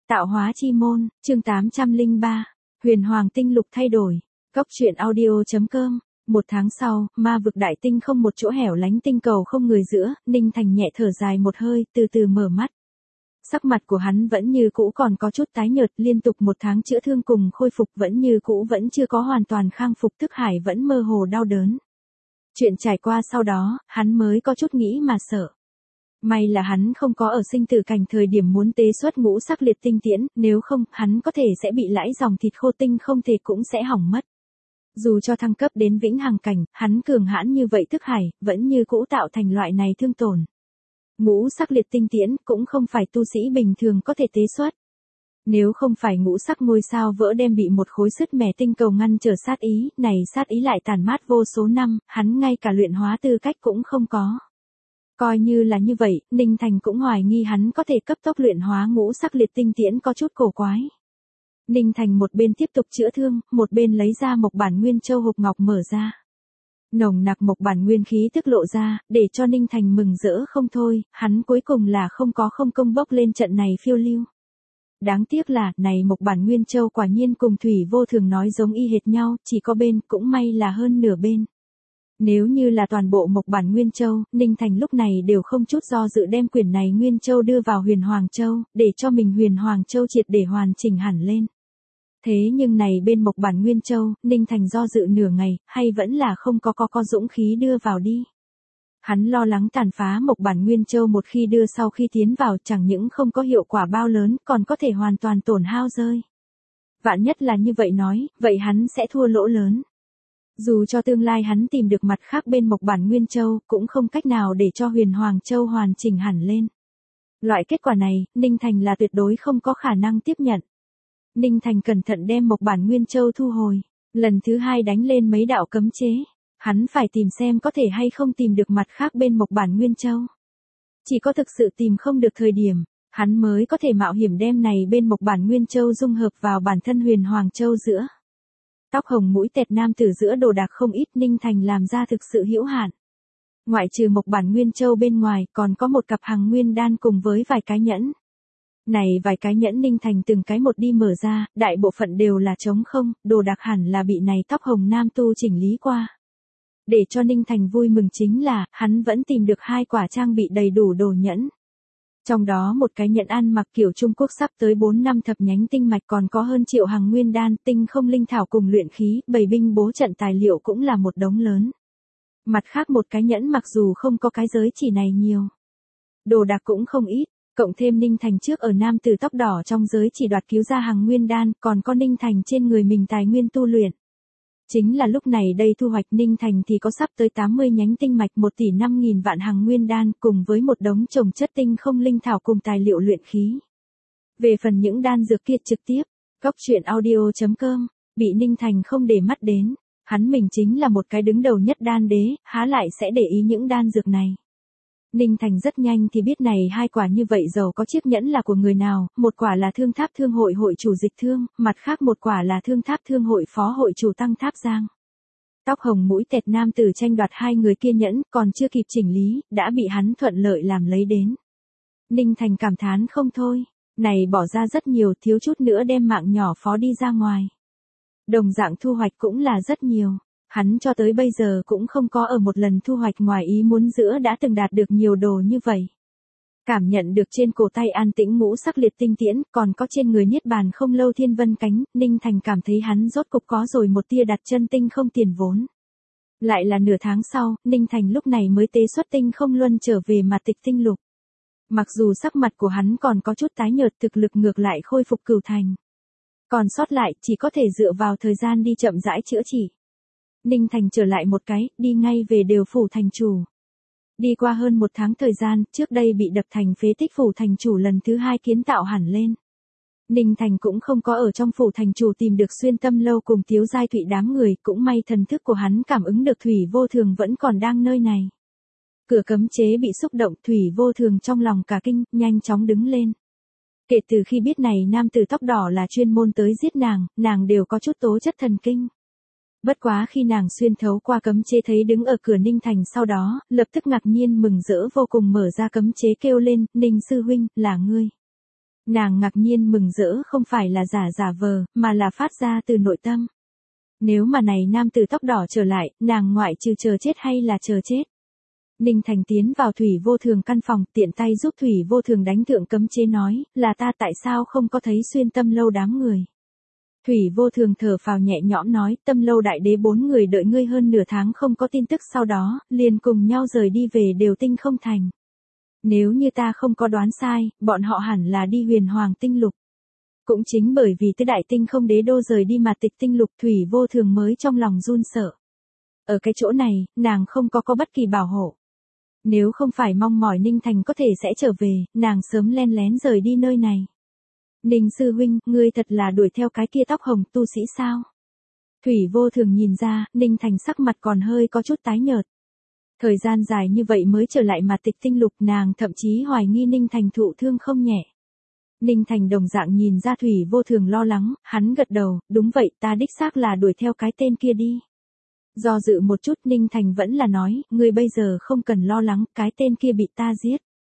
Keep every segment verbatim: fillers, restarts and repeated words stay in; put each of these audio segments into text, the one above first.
Tạo hóa chi môn, chương tám trăm lẻ ba, huyền hoàng tinh lục thay đổi. Góc truyện audio.com. Một tháng sau, ma vực đại tinh không một chỗ hẻo lánh tinh cầu không người giữa, Ninh Thành nhẹ thở dài một hơi, từ từ mở mắt. Sắc mặt của hắn vẫn như cũ còn có chút tái nhợt, liên tục một tháng chữa thương cùng khôi phục vẫn như cũ vẫn chưa có hoàn toàn khang phục, thức hải vẫn mơ hồ đau đớn. Chuyện trải qua sau đó, hắn mới có chút nghĩ mà sợ. May là hắn không có ở sinh tử cảnh thời điểm muốn tế xuất ngũ sắc liệt tinh tiễn, nếu không, hắn có thể sẽ bị lãi dòng thịt khô tinh không thể cũng sẽ hỏng mất. Dù cho thăng cấp đến vĩnh hằng cảnh, hắn cường hãn như vậy thức hải, vẫn như cũ tạo thành loại này thương tổn. Ngũ sắc liệt tinh tiễn cũng không phải tu sĩ bình thường có thể tế xuất. Nếu không phải ngũ sắc ngôi sao vỡ đem bị một khối sứt mẻ tinh cầu ngăn trở sát ý, này sát ý lại tàn mát vô số năm, hắn ngay cả luyện hóa tư cách cũng không có. Coi như là như vậy, Ninh Thành cũng hoài nghi hắn có thể cấp tốc luyện hóa ngũ sắc liệt tinh tiễn có chút cổ quái. Ninh Thành một bên tiếp tục chữa thương, một bên lấy ra một bản nguyên châu hộp ngọc mở ra. Nồng nặc một bản nguyên khí tức lộ ra, để cho Ninh Thành mừng rỡ không thôi, hắn cuối cùng là không có không công bốc lên trận này phiêu lưu. Đáng tiếc là, này một bản nguyên châu quả nhiên cùng thủy vô thường nói giống y hệt nhau, chỉ có bên, cũng may là hơn nửa bên. Nếu như là toàn bộ một bản Nguyên Châu, Ninh Thành lúc này đều không chút do dự đem quyển này Nguyên Châu đưa vào Huyền Hoàng Châu, để cho mình Huyền Hoàng Châu triệt để hoàn chỉnh hẳn lên. Thế nhưng này bên một bản Nguyên Châu, Ninh Thành do dự nửa ngày, hay vẫn là không có có có dũng khí đưa vào đi. Hắn lo lắng tàn phá một bản Nguyên Châu một khi đưa sau khi tiến vào chẳng những không có hiệu quả bao lớn, còn có thể hoàn toàn tổn hao rơi. Vạn nhất là như vậy nói, vậy hắn sẽ thua lỗ lớn. Dù cho tương lai hắn tìm được mặt khác bên một bản Nguyên Châu, cũng không cách nào để cho Huyền Hoàng Châu hoàn chỉnh hẳn lên. Loại kết quả này, Ninh Thành là tuyệt đối không có khả năng tiếp nhận. Ninh Thành cẩn thận đem một bản Nguyên Châu thu hồi, lần thứ hai đánh lên mấy đạo cấm chế. Hắn phải tìm xem có thể hay không tìm được mặt khác bên một bản Nguyên Châu. Chỉ có thực sự tìm không được thời điểm, hắn mới có thể mạo hiểm đem này bên một bản Nguyên Châu dung hợp vào bản thân Huyền Hoàng Châu giữa. Tóc hồng mũi tẹt nam tử giữa đồ đạc không ít, Ninh Thành làm ra thực sự hữu hạn. Ngoại trừ một bản Nguyên Châu bên ngoài, còn có một cặp hằng nguyên đan cùng với vài cái nhẫn. Này vài cái nhẫn Ninh Thành từng cái một đi mở ra, đại bộ phận đều là trống không, đồ đạc hẳn là bị này tóc hồng nam tu chỉnh lý qua. Để cho Ninh Thành vui mừng chính là, hắn vẫn tìm được hai quả trang bị đầy đủ đồ nhẫn. Trong đó một cái nhẫn ăn mặc kiểu Trung Quốc sắp tới bốn năm thập nhánh tinh mạch, còn có hơn triệu hằng nguyên đan, tinh không linh thảo cùng luyện khí, bày binh bố trận tài liệu cũng là một đống lớn. Mặt khác một cái nhẫn mặc dù không có cái giới chỉ này nhiều, đồ đạc cũng không ít, cộng thêm Ninh Thành trước ở nam tử tóc đỏ trong giới chỉ đoạt cứu ra hằng nguyên đan, còn có Ninh Thành trên người mình tài nguyên tu luyện. Chính là lúc này đây thu hoạch Ninh Thành thì có sắp tới tám mươi nhánh tinh mạch, một tỷ năm nghìn vạn hằng nguyên đan cùng với một đống trồng chất tinh không linh thảo cùng tài liệu luyện khí. Về phần những đan dược kia trực tiếp, góc truyện audio.com, bị Ninh Thành không để mắt đến, hắn mình chính là một cái đứng đầu nhất đan đế, há lại sẽ để ý những đan dược này. Ninh Thành rất nhanh thì biết này hai quả như vậy giàu có chiếc nhẫn là của người nào, một quả là Thương Tháp Thương hội hội chủ Dịch Thương, mặt khác một quả là Thương Tháp Thương hội phó hội chủ Tăng Tháp Giang. Tóc hồng mũi tẹt nam tử tranh đoạt hai người kia nhẫn, còn chưa kịp chỉnh lý, đã bị hắn thuận lợi làm lấy đến. Ninh Thành cảm thán không thôi, này bỏ ra rất nhiều, thiếu chút nữa đem mạng nhỏ phó đi ra ngoài. Đồng dạng thu hoạch cũng là rất nhiều. Hắn cho tới bây giờ cũng không có ở một lần thu hoạch ngoài ý muốn giữa đã từng đạt được nhiều đồ như vậy. Cảm nhận được trên cổ tay an tĩnh ngũ sắc liệt tinh tiễn, còn có trên người niết bàn không lâu thiên vân cánh, Ninh Thành cảm thấy hắn rốt cục có rồi một tia đặt chân tinh không tiền vốn. Lại là nửa tháng sau, Ninh Thành lúc này mới tế xuất tinh không luân trở về mà tịch tinh lục. Mặc dù sắc mặt của hắn còn có chút tái nhợt, thực lực ngược lại khôi phục cửu thành. Còn sót lại chỉ có thể dựa vào thời gian đi chậm rãi chữa trị. Ninh Thành trở lại một cái, đi ngay về đều phủ thành chủ. Đi qua hơn một tháng thời gian, trước đây bị đập thành phế tích phủ thành chủ lần thứ hai kiến tạo hẳn lên. Ninh Thành cũng không có ở trong phủ thành chủ tìm được Xuyên Tâm Lâu cùng Tiếu Giai Thụy đám người, cũng may thần thức của hắn cảm ứng được thủy vô thường vẫn còn đang nơi này. Cửa cấm chế bị xúc động, thủy vô thường trong lòng cả kinh, nhanh chóng đứng lên. Kể từ khi biết này nam tử tóc đỏ là chuyên môn tới giết nàng, nàng đều có chút tố chất thần kinh. Bất quá khi nàng xuyên thấu qua cấm chế thấy đứng ở cửa Ninh Thành sau đó, lập tức ngạc nhiên mừng rỡ vô cùng mở ra cấm chế kêu lên, Ninh sư huynh, là ngươi. Nàng ngạc nhiên mừng rỡ không phải là giả giả vờ, mà là phát ra từ nội tâm. Nếu mà này nam tử tóc đỏ trở lại, nàng ngoại trừ chờ chết hay là chờ chết. Ninh Thành tiến vào Thủy Vô Thường căn phòng, tiện tay giúp Thủy Vô Thường đánh thượng cấm chế nói, là ta tại sao không có thấy xuyên tâm lâu đám người. Thủy Vô Thường thở phào nhẹ nhõm nói, tâm lâu đại đế bốn người đợi ngươi hơn nửa tháng không có tin tức, sau đó, liền cùng nhau rời đi về đều tinh không thành. Nếu như ta không có đoán sai, bọn họ hẳn là đi huyền hoàng tinh lục. Cũng chính bởi vì tứ đại tinh không đế đô rời đi mà tịch tinh lục, Thủy Vô Thường mới trong lòng run sợ. Ở cái chỗ này, nàng không có có bất kỳ bảo hộ. Nếu không phải mong mỏi Ninh Thành có thể sẽ trở về, nàng sớm len lén rời đi nơi này. Ninh sư huynh, ngươi thật là đuổi theo cái kia tóc hồng tu sĩ sao? Thủy Vô Thường nhìn ra, Ninh Thành sắc mặt còn hơi có chút tái nhợt. Thời gian dài như vậy mới trở lại mà tịch tinh lục, nàng thậm chí hoài nghi Ninh Thành thụ thương không nhẹ. Ninh Thành đồng dạng nhìn ra Thủy Vô Thường lo lắng, hắn gật đầu, đúng vậy, ta đích xác là đuổi theo cái tên kia đi. Do dự một chút Ninh Thành vẫn là nói, ngươi bây giờ không cần lo lắng, cái tên kia bị ta giết.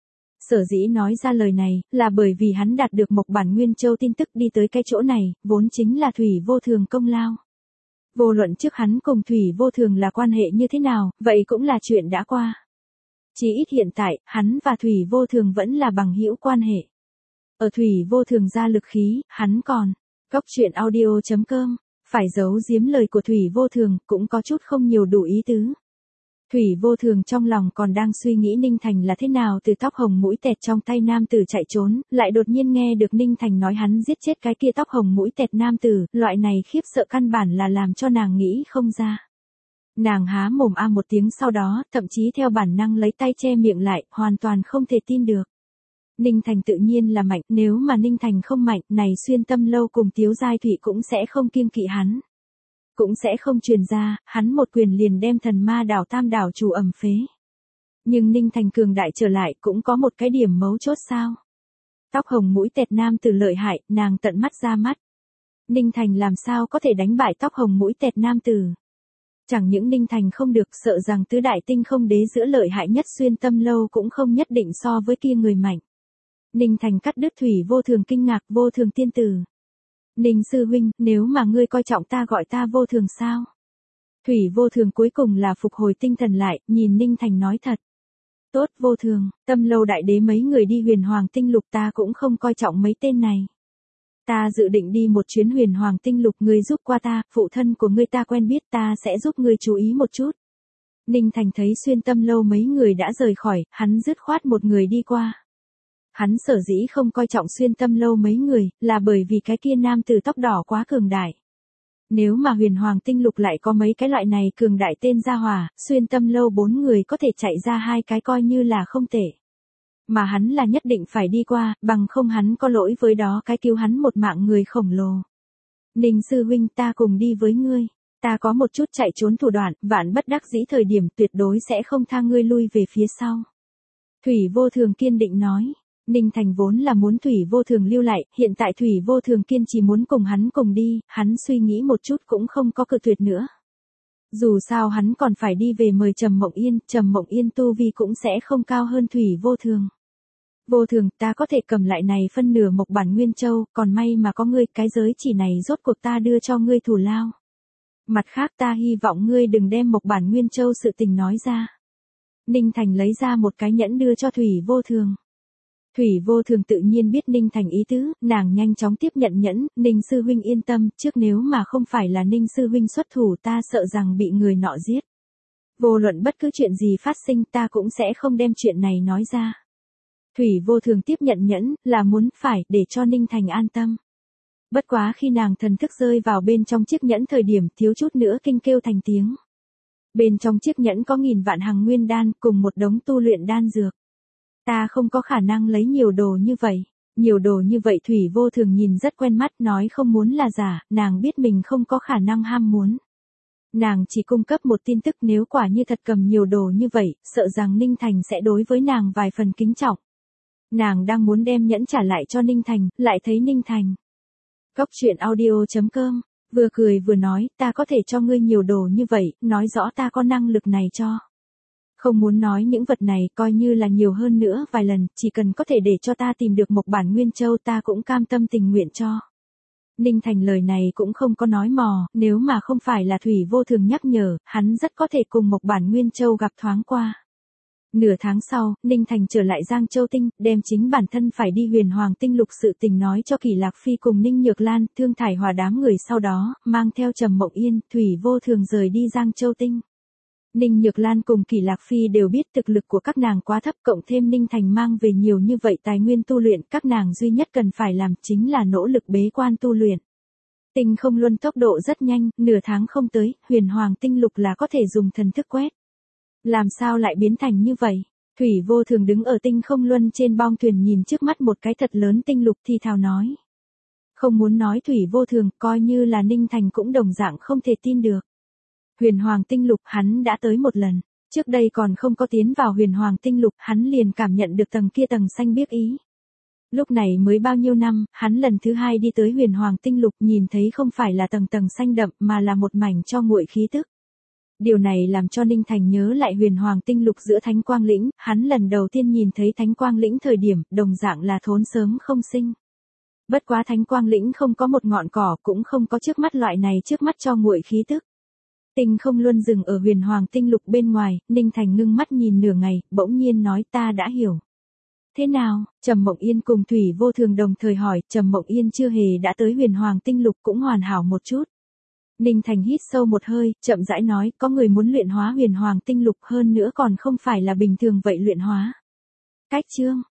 Sở dĩ nói ra lời này, là bởi vì hắn đạt được Mộc Bản Nguyên Châu tin tức đi tới cái chỗ này, vốn chính là Thủy Vô Thường công lao. Vô luận trước hắn cùng Thủy Vô Thường là quan hệ như thế nào, vậy cũng là chuyện đã qua. Chỉ ít hiện tại, hắn và Thủy Vô Thường vẫn là bằng hữu quan hệ. Ở Thủy Vô Thường ra lực khí, hắn còn. Góc truyện audio chấm com. Phải giấu giếm lời của Thủy Vô Thường, cũng có chút không nhiều đủ ý tứ. Thủy Vô Thường trong lòng còn đang suy nghĩ Ninh Thành là thế nào từ tóc hồng mũi tẹt trong tay nam tử chạy trốn, lại đột nhiên nghe được Ninh Thành nói hắn giết chết cái kia tóc hồng mũi tẹt nam tử, loại này khiếp sợ căn bản là làm cho nàng nghĩ không ra. Nàng há mồm a một tiếng sau đó, thậm chí theo bản năng lấy tay che miệng lại, hoàn toàn không thể tin được. Ninh Thành tự nhiên là mạnh, nếu mà Ninh Thành không mạnh, này xuyên tâm lâu cùng Tiếu Giai Thụy cũng sẽ không kiêng kỵ hắn. Cũng sẽ không truyền ra, hắn một quyền liền đem thần ma đảo tam đảo chủ ẩm phế. Nhưng Ninh Thành cường đại trở lại cũng có một cái điểm mấu chốt sao. Tóc hồng mũi tẹt nam tử lợi hại, nàng tận mắt ra mắt. Ninh Thành làm sao có thể đánh bại tóc hồng mũi tẹt nam tử. Chẳng những Ninh Thành không được, sợ rằng tứ đại tinh không đế giữa lợi hại nhất xuyên tâm lâu cũng không nhất định so với kia người mạnh. Ninh Thành cắt đứt Thủy Vô Thường kinh ngạc, Vô Thường tiên tử. Ninh sư huynh, nếu mà ngươi coi trọng ta gọi ta Vô Thường sao? Thủy Vô Thường cuối cùng là phục hồi tinh thần lại, nhìn Ninh Thành nói thật. Tốt Vô Thường, tâm lâu đại đế mấy người đi huyền hoàng tinh lục, ta cũng không coi trọng mấy tên này. Ta dự định đi một chuyến huyền hoàng tinh lục, ngươi giúp qua ta, phụ thân của ngươi ta quen biết, ta sẽ giúp ngươi chú ý một chút. Ninh Thành thấy xuyên tâm lâu mấy người đã rời khỏi, hắn dứt khoát một người đi qua. Hắn sở dĩ không coi trọng xuyên tâm lâu mấy người, là bởi vì cái kia nam tử tóc đỏ quá cường đại. Nếu mà huyền hoàng tinh lục lại có mấy cái loại này cường đại tên gia hỏa, xuyên tâm lâu bốn người có thể chạy ra hai cái coi như là không tệ. Mà hắn là nhất định phải đi qua, bằng không hắn có lỗi với đó cái cứu hắn một mạng người khổng lồ. Ninh sư huynh, ta cùng đi với ngươi. Ta có một chút chạy trốn thủ đoạn, vạn bất đắc dĩ thời điểm tuyệt đối sẽ không tha ngươi lui về phía sau. Thủy Vô Thường kiên định nói. Ninh Thành vốn là muốn Thủy Vô Thường lưu lại, hiện tại Thủy Vô Thường kiên trì muốn cùng hắn cùng đi, hắn suy nghĩ một chút cũng không có cự tuyệt nữa. Dù sao hắn còn phải đi về mời Trầm Mộng Yên, Trầm Mộng Yên tu vi cũng sẽ không cao hơn Thủy Vô Thường. Vô Thường, ta có thể cầm lại này phân nửa Mộc Bản Nguyên Châu, còn may mà có ngươi, cái giới chỉ này rốt cuộc ta đưa cho ngươi thù lao. Mặt khác ta hy vọng ngươi đừng đem Mộc Bản Nguyên Châu sự tình nói ra. Ninh Thành lấy ra một cái nhẫn đưa cho Thủy Vô Thường. Thủy Vô Thường tự nhiên biết Ninh Thành ý tứ, nàng nhanh chóng tiếp nhận nhẫn, Ninh sư huynh yên tâm, trước nếu mà không phải là Ninh sư huynh xuất thủ ta sợ rằng bị người nọ giết. Vô luận bất cứ chuyện gì phát sinh ta cũng sẽ không đem chuyện này nói ra. Thủy Vô Thường tiếp nhận nhẫn, là muốn phải, để cho Ninh Thành an tâm. Bất quá khi nàng thần thức rơi vào bên trong chiếc nhẫn thời điểm thiếu chút nữa kinh kêu thành tiếng. Bên trong chiếc nhẫn có nghìn vạn hằng nguyên đan cùng một đống tu luyện đan dược. Ta không có khả năng lấy nhiều đồ như vậy. Nhiều đồ như vậy Thủy Vô Thường nhìn rất quen mắt, nói không muốn là giả, nàng biết mình không có khả năng ham muốn. Nàng chỉ cung cấp một tin tức, nếu quả như thật cầm nhiều đồ như vậy, sợ rằng Ninh Thành sẽ đối với nàng vài phần kính trọng. Nàng đang muốn đem nhẫn trả lại cho Ninh Thành, lại thấy Ninh Thành. Góc truyện audio chấm com, vừa cười vừa nói, ta có thể cho ngươi nhiều đồ như vậy, nói rõ ta có năng lực này cho. Không muốn nói những vật này, coi như là nhiều hơn nữa vài lần, chỉ cần có thể để cho ta tìm được một bản Nguyên Châu ta cũng cam tâm tình nguyện cho. Ninh Thành lời này cũng không có nói mò, nếu mà không phải là Thủy Vô Thường nhắc nhở, hắn rất có thể cùng một bản Nguyên Châu gặp thoáng qua. Nửa tháng sau, Ninh Thành trở lại Giang Châu Tinh, đem chính bản thân phải đi Huyền Hoàng Tinh Lục sự tình nói cho Kỷ Lạc Phi cùng Ninh Nhược Lan, Thương Thải Hòa đám người sau đó, mang theo Trầm Mộng Yên, Thủy Vô Thường rời đi Giang Châu Tinh. Ninh Nhược Lan cùng Kỷ Lạc Phi đều biết thực lực của các nàng quá thấp, cộng thêm Ninh Thành mang về nhiều như vậy tài nguyên tu luyện, các nàng duy nhất cần phải làm chính là nỗ lực bế quan tu luyện. Tinh Không Luân tốc độ rất nhanh, nửa tháng không tới, Huyền Hoàng Tinh Lục là có thể dùng thần thức quét. Làm sao lại biến thành như vậy? Thủy Vô Thường đứng ở Tinh Không Luân trên bong thuyền nhìn trước mắt một cái thật lớn tinh lục thì thào nói. Không muốn nói Thủy Vô Thường, coi như là Ninh Thành cũng đồng dạng không thể tin được. Huyền Hoàng Tinh Lục hắn đã tới một lần, trước đây còn không có tiến vào Huyền Hoàng Tinh Lục, hắn liền cảm nhận được tầng kia tầng xanh biếc ý. Lúc này mới bao nhiêu năm, hắn lần thứ hai đi tới Huyền Hoàng Tinh Lục, nhìn thấy không phải là tầng tầng xanh đậm mà là một mảnh cho nguội khí tức. Điều này làm cho Ninh Thành nhớ lại Huyền Hoàng Tinh Lục giữa Thánh Quang Lĩnh, hắn lần đầu tiên nhìn thấy Thánh Quang Lĩnh thời điểm, đồng dạng là thốn sớm không sinh. Bất quá Thánh Quang Lĩnh không có một ngọn cỏ, cũng không có trước mắt loại này trước mắt cho nguội khí tức. Tinh Không Luân dừng ở Huyền Hoàng Tinh Lục bên ngoài, Ninh Thành ngưng mắt nhìn nửa ngày, bỗng nhiên nói ta đã hiểu. Thế nào? Trầm Mộng Yên cùng Thủy Vô Thường đồng thời hỏi, Trầm Mộng Yên chưa hề đã tới Huyền Hoàng Tinh Lục cũng hoàn hảo một chút. Ninh Thành hít sâu một hơi, chậm rãi nói, có người muốn luyện hóa Huyền Hoàng Tinh Lục hơn nữa còn không phải là bình thường vậy luyện hóa. Cách chương,